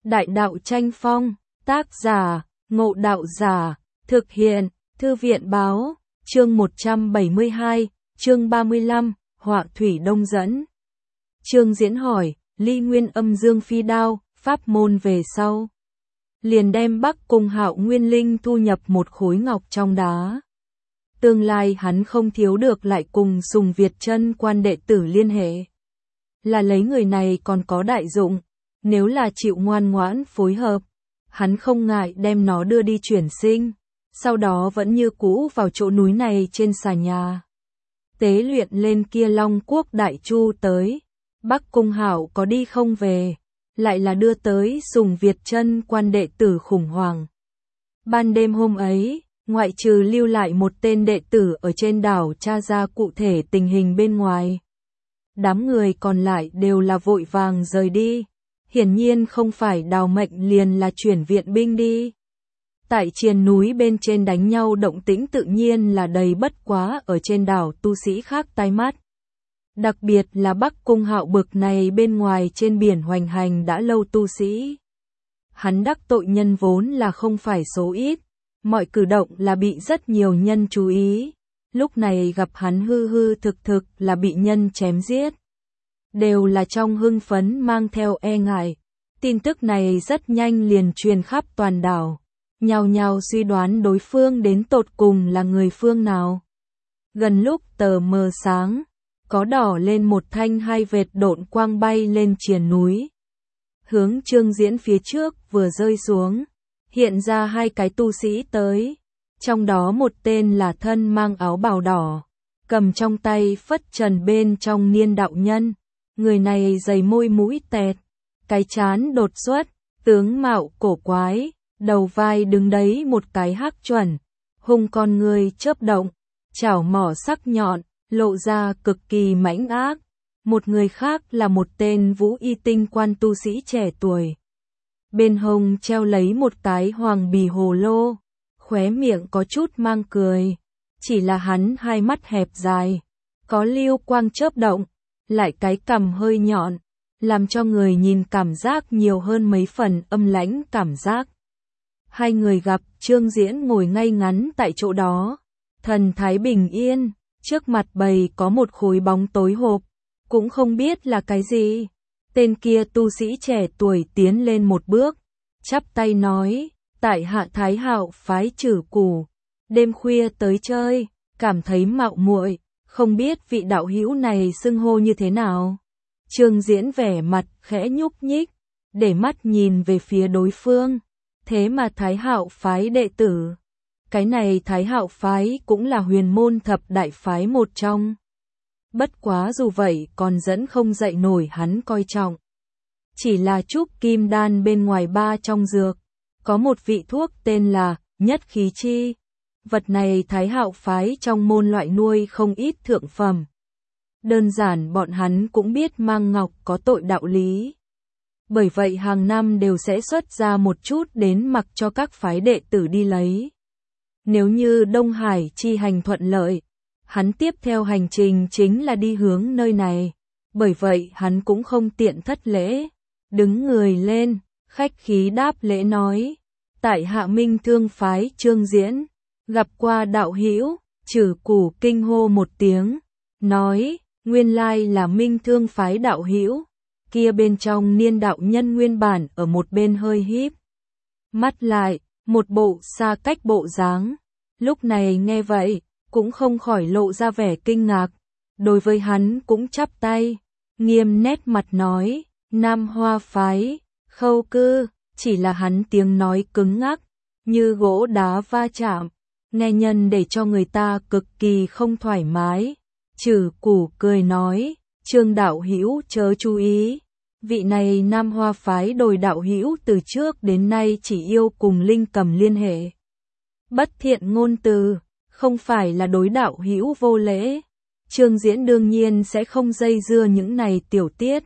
Đại đạo tranh phong, tác giả, Ngộ Đạo Giả, thực hiện, Thư viện báo, chương 172, chương 35, họa thủy đông dẫn. Trương Diễn hỏi, Ly Nguyên Âm Dương Phi Đao, pháp môn về sau. Liền đem Bắc Cung Hạo Nguyên Linh thu nhập một khối ngọc trong đá. Tương lai hắn không thiếu được lại cùng Sùng Việt Chân quan đệ tử liên hệ. Là lấy người này còn có đại dụng, nếu là chịu ngoan ngoãn phối hợp, hắn không ngại đem nó đưa đi chuyển sinh, sau đó vẫn như cũ vào chỗ núi này trên xà nhà. Tế luyện lên kia Long Quốc Đại Chu tới, Bắc Cung Hạo có đi không về, lại là đưa tới Sùng Việt Chân quan đệ tử khủng hoảng. Ban đêm hôm ấy, ngoại trừ lưu lại một tên đệ tử ở trên đảo tra ra cụ thể tình hình bên ngoài. Đám người còn lại đều là vội vàng rời đi, hiển nhiên không phải đào mệnh liền là chuyển viện binh đi. Tại triền núi bên trên đánh nhau động tĩnh tự nhiên là đầy, bất quá ở trên đảo tu sĩ khác tai mắt. Đặc biệt là Bắc Cung Hạo bực này bên ngoài trên biển hoành hành đã lâu tu sĩ. Hắn đắc tội nhân vốn là không phải số ít, mọi cử động là bị rất nhiều nhân chú ý. Lúc này gặp hắn hư hư thực là bị nhân chém giết. Đều là trong hưng phấn mang theo e ngại. Tin tức này rất nhanh liền truyền khắp toàn đảo. Nhao nhao suy đoán đối phương đến tột cùng là người phương nào. Gần lúc tờ mờ sáng, có đỏ lên một thanh hai vệt độn quang bay lên triền núi. Hướng Trương Diễn phía trước vừa rơi xuống, hiện ra hai cái tu sĩ tới. Trong đó một tên là thân mang áo bào đỏ, cầm trong tay phất trần bên trong niên đạo nhân. Người này dày môi mũi tẹt, cái trán đột xuất, tướng mạo cổ quái, đầu vai đứng đấy một cái hắc chuẩn, hung con người chớp động, chảo mỏ sắc nhọn, lộ ra cực kỳ mãnh ác. Một người khác là một tên vũ y tinh quan tu sĩ trẻ tuổi. Bên hông treo lấy một cái hoàng bì hồ lô, khóe miệng có chút mang cười. Chỉ là hắn hai mắt hẹp dài, có lưu quang chớp động, lại cái cằm hơi nhọn, làm cho người nhìn cảm giác nhiều hơn mấy phần âm lãnh cảm giác. Hai người gặp, Trương Diễn ngồi ngay ngắn tại chỗ đó, thần thái bình yên, trước mặt bày có một khối bóng tối hộp, cũng không biết là cái gì. Tên kia tu sĩ trẻ tuổi tiến lên một bước, chắp tay nói, tại hạ Thái Hạo phái Trử Củ, đêm khuya tới chơi, cảm thấy mạo muội, không biết vị đạo hữu này xưng hô như thế nào. Trương Diễn vẻ mặt khẽ nhúc nhích, để mắt nhìn về phía đối phương, thế mà Thái Hạo phái đệ tử. Cái này Thái Hạo phái cũng là huyền môn thập đại phái một trong. Bất quá dù vậy còn dẫn không dậy nổi hắn coi trọng. Chỉ là trúc kim đan bên ngoài ba trong dược, có một vị thuốc tên là nhất khí chi. Vật này Thái Hạo phái trong môn loại nuôi không ít thượng phẩm. Đơn giản bọn hắn cũng biết mang ngọc có tội đạo lý. Bởi vậy hàng năm đều sẽ xuất ra một chút đến mặc cho các phái đệ tử đi lấy. Nếu như Đông Hải chi hành thuận lợi, hắn tiếp theo hành trình chính là đi hướng nơi này. Bởi vậy hắn cũng không tiện thất lễ, đứng người lên, khách khí đáp lễ nói, tại hạ Minh Thương phái Trương Diễn, gặp qua đạo hữu. Trử Củ kinh hô một tiếng, nói, nguyên lai là Minh Thương phái đạo hữu. Kia bên trong niên đạo nhân nguyên bản ở một bên hơi híp mắt lại, một bộ xa cách bộ dáng. Lúc này nghe vậy, cũng không khỏi lộ ra vẻ kinh ngạc. Đối với hắn cũng chắp tay, nghiêm nét mặt nói, Nam Hoa phái, Khâu Cư. Chỉ là hắn tiếng nói cứng ngắc, như gỗ đá va chạm, nghe nhân để cho người ta cực kỳ không thoải mái. Trử Củ cười nói, Trương đạo hữu chớ chú ý, vị này Nam Hoa phái đồi đạo hữu từ trước đến nay chỉ yêu cùng Linh Cầm liên hệ. Bất thiện ngôn từ, không phải là đối đạo hữu vô lễ. Trương Diễn đương nhiên sẽ không dây dưa những này tiểu tiết.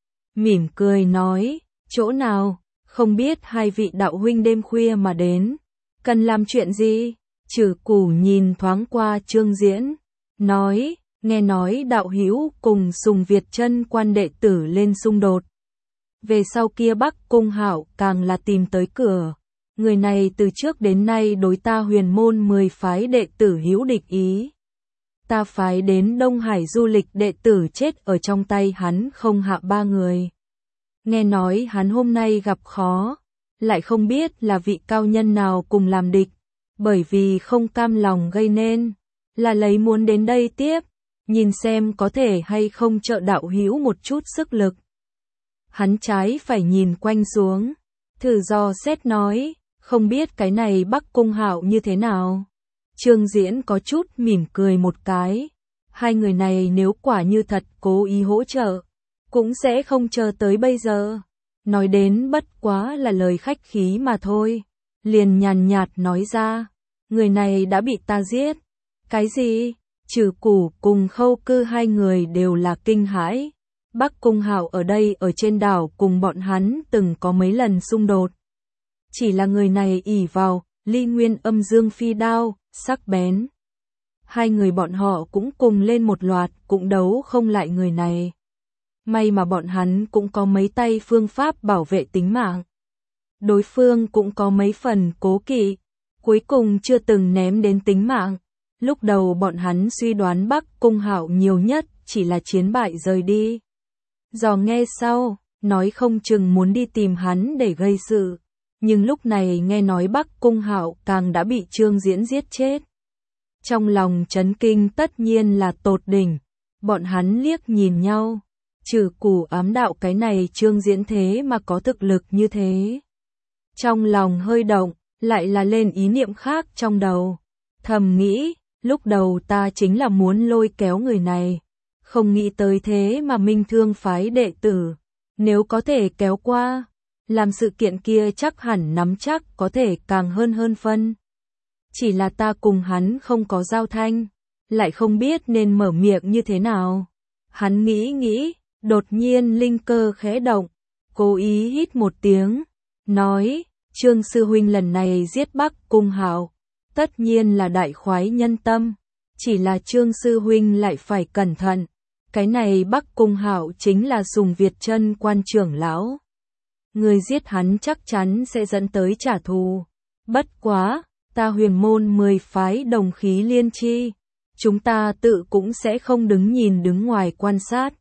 Mỉm cười nói, chỗ nào, không biết hai vị đạo huynh đêm khuya mà đến, cần làm chuyện gì? Trử Củ nhìn thoáng qua Trương Diễn, nói, nghe nói đạo hữu cùng Sùng Việt Chân quan đệ tử lên xung đột. Về sau kia Bắc Cung Hạo càng là tìm tới cửa. Người này từ trước đến nay đối ta huyền môn 10 phái đệ tử hữu địch ý. Ta phái đến Đông Hải du lịch đệ tử chết ở trong tay hắn không hạ 3 người. Nghe nói hắn hôm nay gặp khó, lại không biết là vị cao nhân nào cùng làm địch, bởi vì không cam lòng gây nên, là lấy muốn đến đây tiếp, nhìn xem có thể hay không trợ đạo hữu một chút sức lực. Hắn trái phải nhìn quanh xuống, thử dò xét nói, không biết cái này Bắc Cung Hạo như thế nào. Trương Diễn có chút mỉm cười một cái, hai người này nếu quả như thật cố ý hỗ trợ, cũng sẽ không chờ tới bây giờ. Nói đến bất quá là lời khách khí mà thôi, liền nhàn nhạt nói ra, người này đã bị ta giết. Cái gì? Trừ Củ cùng Khâu Cư hai người đều là kinh hãi. Bắc Cung Hạo ở đây ở trên đảo cùng bọn hắn từng có mấy lần xung đột. Chỉ là người này ỷ vào Ly Nguyên Âm Dương Phi đao, sắc bén. Hai người bọn họ cũng cùng lên một loạt, cũng đấu không lại người này. May mà bọn hắn cũng có mấy tay phương pháp bảo vệ tính mạng. Đối phương cũng có mấy phần cố kỵ, cuối cùng chưa từng ném đến tính mạng. Lúc đầu bọn hắn suy đoán Bắc Cung Hạo nhiều nhất chỉ là chiến bại rời đi. Dò nghe sau, nói không chừng muốn đi tìm hắn để gây sự. Nhưng lúc này nghe nói Bắc Cung Hạo càng đã bị Trương Diễn giết chết. Trong lòng chấn kinh tất nhiên là tột đỉnh. Bọn hắn liếc nhìn nhau. Trừ Củ ám đạo cái này Trương Diễn thế mà có thực lực như thế. Trong lòng hơi động, lại là lên ý niệm khác trong đầu. Thầm nghĩ, lúc đầu ta chính là muốn lôi kéo người này. Không nghĩ tới thế mà Minh Thương phái đệ tử. Nếu có thể kéo qua, làm sự kiện kia chắc hẳn nắm chắc có thể càng hơn phân. Chỉ là ta cùng hắn không có giao thanh, lại không biết nên mở miệng như thế nào. Hắn nghĩ, đột nhiên linh cơ khẽ động, cố ý hít một tiếng, nói, Trương sư huynh lần này giết Bắc Cung Hạo, tất nhiên là đại khoái nhân tâm, chỉ là Trương sư huynh lại phải cẩn thận, cái này Bắc Cung Hạo chính là Sùng Việt Chân quan trưởng lão. Người giết hắn chắc chắn sẽ dẫn tới trả thù. Bất quá, ta huyền môn 10 phái đồng khí liên chi, chúng ta tự cũng sẽ không đứng ngoài quan sát.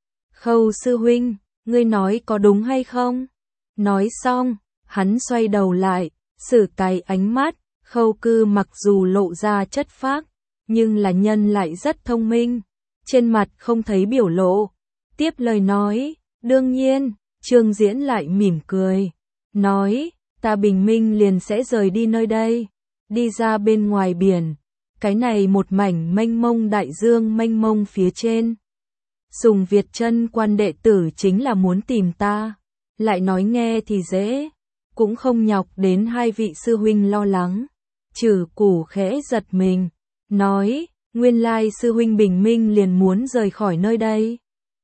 Khâu sư huynh, ngươi nói có đúng hay không? Nói xong, hắn xoay đầu lại, sử cái ánh mắt. Khâu Cư mặc dù lộ ra chất phác, nhưng là nhân lại rất thông minh, trên mặt không thấy biểu lộ. Tiếp lời nói, đương nhiên. Trương Diễn lại mỉm cười, nói, ta bình minh liền sẽ rời đi nơi đây, đi ra bên ngoài biển, cái này một mảnh mênh mông đại dương mênh mông phía trên. Sùng Việt Chân quan đệ tử chính là muốn tìm ta, lại nói nghe thì dễ, cũng không nhọc đến hai vị sư huynh lo lắng. Trừ Củ khẽ giật mình, nói, nguyên lai sư huynh bình minh liền muốn rời khỏi nơi đây.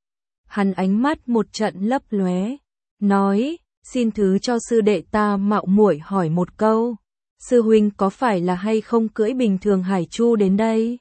Hắn ánh mắt một trận lấp lóe, nói, xin thứ cho sư đệ ta mạo muội hỏi một câu, sư huynh có phải là hay không cưỡi bình thường hải chu đến đây?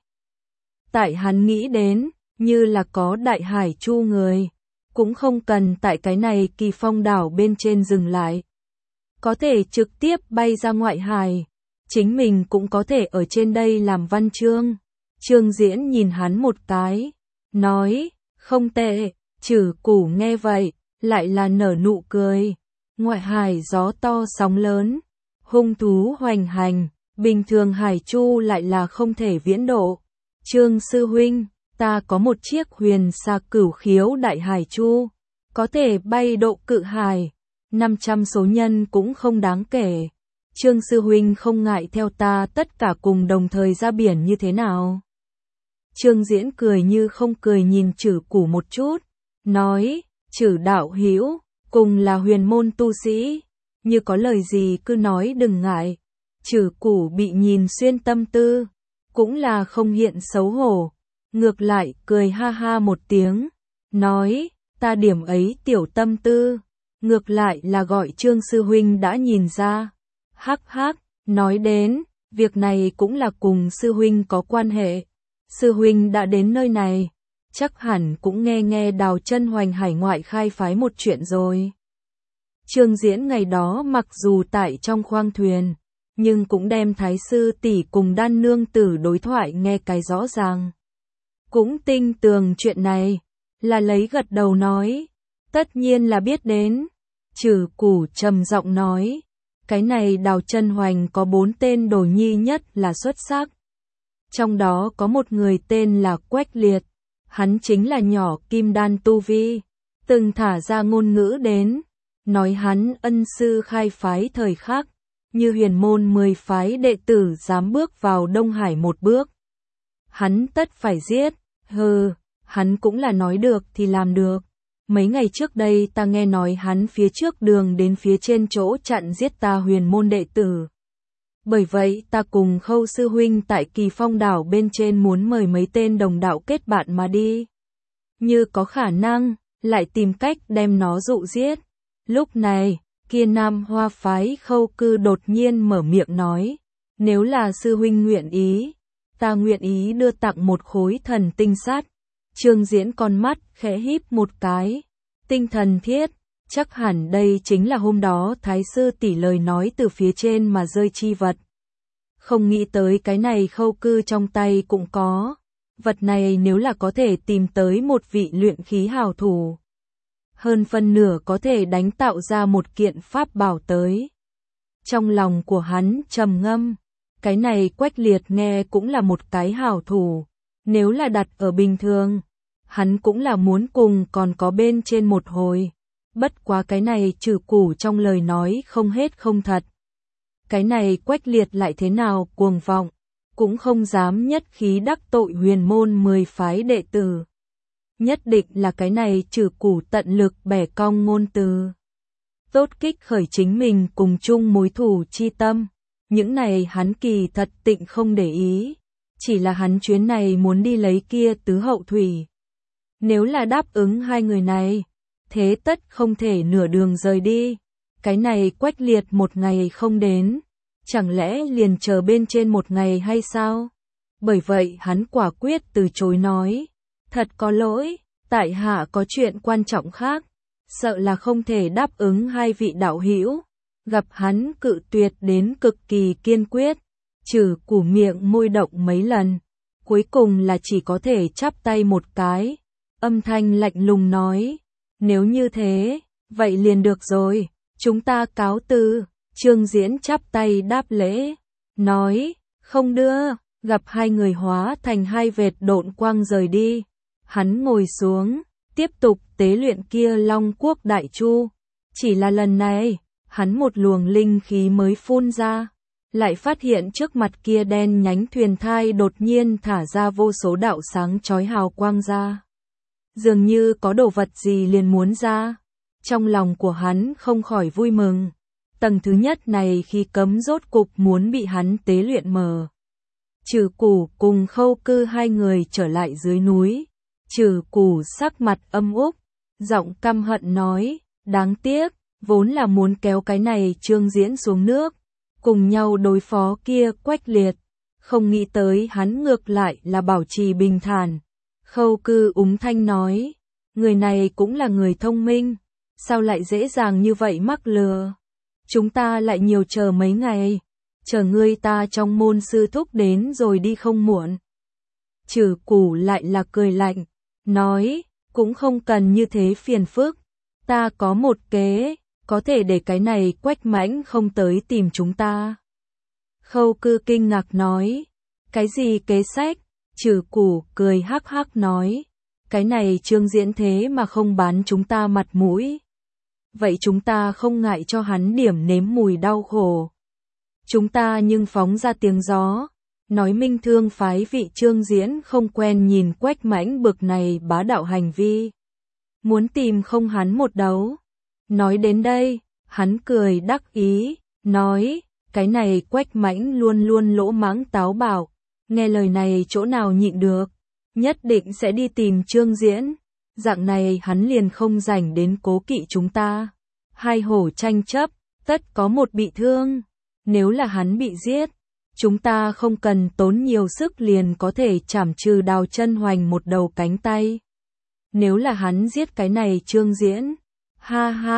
Tại hắn nghĩ đến, như là có đại hải chu người, cũng không cần tại cái này Kỳ Phong đảo bên trên dừng lại. Có thể trực tiếp bay ra ngoại hải, chính mình cũng có thể ở trên đây làm văn chương. Trương Diễn nhìn hắn một cái, nói, không tệ. Trừ Củ nghe vậy, lại là nở nụ cười. Ngoại hải gió to sóng lớn, hung thú hoành hành, bình thường hải chu lại là không thể viễn độ. Trương sư huynh, ta có một chiếc huyền xà cửu khiếu đại hải chu, có thể bay độ cự hải, 500 số nhân cũng không đáng kể. Trương sư huynh không ngại theo ta tất cả cùng đồng thời ra biển như thế nào? Trương Diễn cười như không cười nhìn Trừ Củ một chút, nói, Trừ đạo hữu, cùng là huyền môn tu sĩ, như có lời gì cứ nói đừng ngại. Trừ Củ bị nhìn xuyên tâm tư, cũng là không hiện xấu hổ, ngược lại cười ha ha một tiếng, nói, ta điểm ấy tiểu tâm tư, ngược lại là gọi Trương sư huynh đã nhìn ra. Hắc hắc, nói đến, việc này cũng là cùng sư huynh có quan hệ. Sư huynh đã đến nơi này, chắc hẳn cũng nghe Đào Chân Hoành hải ngoại khai phái một chuyện rồi. Trương Diễn ngày đó mặc dù tại trong khoang thuyền, nhưng cũng đem Thái sư tỷ cùng Đan nương tử đối thoại nghe cái rõ ràng. Cũng tinh tường chuyện này, là lấy gật đầu nói, tất nhiên là biết đến. Trừ Củ trầm giọng nói, cái này Đào Chân Hoành có 4 tên đồ nhi nhất là xuất sắc. Trong đó có một người tên là Quách Liệt, hắn chính là nhỏ kim đan tu vi, từng thả ra ngôn ngữ đến, nói hắn ân sư khai phái thời khắc, như huyền môn 10 phái đệ tử dám bước vào Đông Hải một bước. Hắn tất phải giết, hắn cũng là nói được thì làm được. Mấy ngày trước đây ta nghe nói hắn phía trước đường đến phía trên chỗ chặn giết ta huyền môn đệ tử. Bởi vậy ta cùng Khâu sư huynh tại Kỳ Phong đảo bên trên muốn mời mấy tên đồng đạo kết bạn mà đi. Như có khả năng, lại tìm cách đem nó dụ giết. Lúc này, kia Nam Hoa phái Khâu Cư đột nhiên mở miệng nói, nếu là sư huynh nguyện ý, ta nguyện ý đưa tặng một khối thần tinh sắt. Trương Diễn con mắt khẽ híp một cái, tinh thần thiết, chắc hẳn đây chính là hôm đó Thái sư tỷ lời nói từ phía trên mà rơi chi vật. Không nghĩ tới cái này Khâu Cư trong tay cũng có, vật này nếu là có thể tìm tới một vị luyện khí hào thủ, hơn phân nửa có thể đánh tạo ra một kiện pháp bảo tới. Trong lòng của hắn trầm ngâm, cái này Quách Liệt nghe cũng là một cái hảo thủ, nếu là đặt ở bình thường, hắn cũng là muốn cùng còn có bên trên một hồi. Bất quá cái này Trừ Củ trong lời nói không hết không thật. Cái này Quách Liệt lại thế nào cuồng vọng, cũng không dám nhất khí đắc tội huyền môn 10 phái đệ tử. Nhất định là cái này Trừ Củ tận lực bẻ cong ngôn từ, tốt kích khởi chính mình cùng chung mối thù chi tâm. Những này hắn kỳ thật tịnh không để ý, chỉ là hắn chuyến này muốn đi lấy kia tứ hậu thủy. Nếu là đáp ứng hai người này, thế tất không thể nửa đường rời đi. Cái này Quách Liệt một ngày không đến, chẳng lẽ liền chờ bên trên một ngày hay sao? Bởi vậy hắn quả quyết từ chối nói, thật có lỗi, tại hạ có chuyện quan trọng khác, sợ là không thể đáp ứng hai vị đạo hữu. Gặp hắn cự tuyệt đến cực kỳ kiên quyết, Trừ Củ miệng môi động mấy lần, cuối cùng là chỉ có thể chắp tay một cái, âm thanh lạnh lùng nói, nếu như thế, vậy liền được rồi, chúng ta cáo từ. Trương Diễn chắp tay đáp lễ, nói, không đưa, gặp hai người hóa thành hai vệt độn quang rời đi. Hắn ngồi xuống, tiếp tục tế luyện kia Long Quốc Đại Chu, chỉ là lần này, hắn một luồng linh khí mới phun ra, lại phát hiện trước mặt kia đen nhánh thuyền thai đột nhiên thả ra vô số đạo sáng chói hào quang ra. Dường như có đồ vật gì liền muốn ra. Trong lòng của hắn không khỏi vui mừng. Tầng thứ nhất này khi cấm rốt cục muốn bị hắn tế luyện mở. Trừ Củ cùng Khâu Cư hai người trở lại dưới núi. Trừ Củ sắc mặt âm úc, giọng căm hận nói, đáng tiếc, vốn là muốn kéo cái này Trương Diễn xuống nước, cùng nhau đối phó kia Quách Liệt, không nghĩ tới hắn ngược lại là bảo trì bình thản. Khâu Cư úng thanh nói, người này cũng là người thông minh, sao lại dễ dàng như vậy mắc lừa. Chúng ta lại nhiều chờ mấy ngày, chờ ngươi ta trong môn sư thúc đến rồi đi không muộn. Trừ Củ lại là cười lạnh, nói, cũng không cần như thế phiền phức, ta có một kế, có thể để cái này Quách Mãnh không tới tìm chúng ta. Khâu Cư kinh ngạc nói, cái gì kế sách? Trừ Củ cười hắc hắc nói, cái này Trương Diễn thế mà không bán chúng ta mặt mũi. Vậy chúng ta không ngại cho hắn điểm nếm mùi đau khổ. Chúng ta nhưng phóng ra tiếng gió, nói Minh Thương phái vị Trương Diễn không quen nhìn Quách Mãnh bực này bá đạo hành vi, muốn tìm không hắn một đấu. Nói đến đây, hắn cười đắc ý, nói, cái này Quách Mãnh luôn luôn lỗ mãng táo bạo, nghe lời này chỗ nào nhịn được, nhất định sẽ đi tìm Trương Diễn, dạng này hắn liền không rảnh đến cố kỵ chúng ta. Hai hổ tranh chấp, tất có một bị thương, nếu là hắn bị giết, chúng ta không cần tốn nhiều sức liền có thể trảm trừ Đào Chân Hoành một đầu cánh tay. Nếu là hắn giết cái này Trương Diễn, ha ha,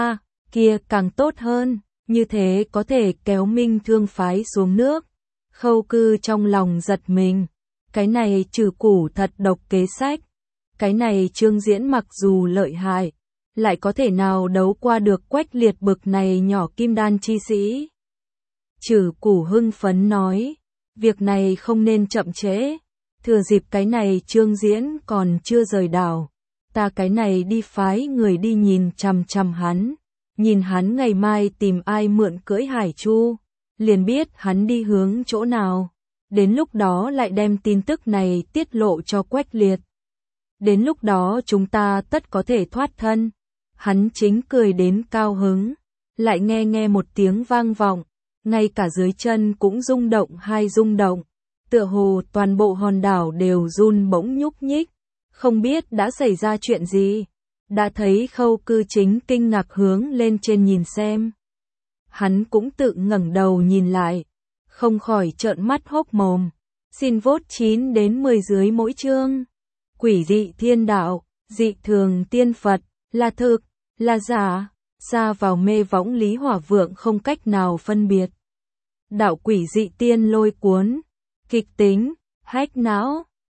kia càng tốt hơn, như thế có thể kéo Minh Thương phái xuống nước. Khâu Cư trong lòng giật mình, cái này Trừ Củ thật độc kế sách, cái này Trương Diễn mặc dù lợi hại, lại có thể nào đấu qua được Quách Liệt bực này nhỏ kim đan chi sĩ. Trừ Củ hưng phấn nói, việc này không nên chậm trễ, thừa dịp cái này Trương Diễn còn chưa rời đảo, ta cái này đi phái người đi nhìn chằm chằm hắn, nhìn hắn ngày mai tìm ai mượn cưỡi hải chu, liền biết hắn đi hướng chỗ nào, đến lúc đó lại đem tin tức này tiết lộ cho Quách Liệt. Đến lúc đó chúng ta tất có thể thoát thân. Hắn chính cười đến cao hứng, lại nghe một tiếng vang vọng, ngay cả dưới chân cũng rung động hai rung động, tựa hồ toàn bộ hòn đảo đều run bỗng nhúc nhích, không biết đã xảy ra chuyện gì. Đã thấy Khâu Cư chính kinh ngạc hướng lên trên nhìn xem. Hắn cũng tự ngẩng đầu nhìn lại, không khỏi trợn mắt hốc mồm. Xin vote 9 đến 10 dưới mỗi chương. Quỷ dị thiên đạo, dị thường tiên Phật, là thực, là giả, xa vào mê võng Lý Hỏa Vượng không cách nào phân biệt. Đạo quỷ dị tiên lôi cuốn, kịch tính, hack não,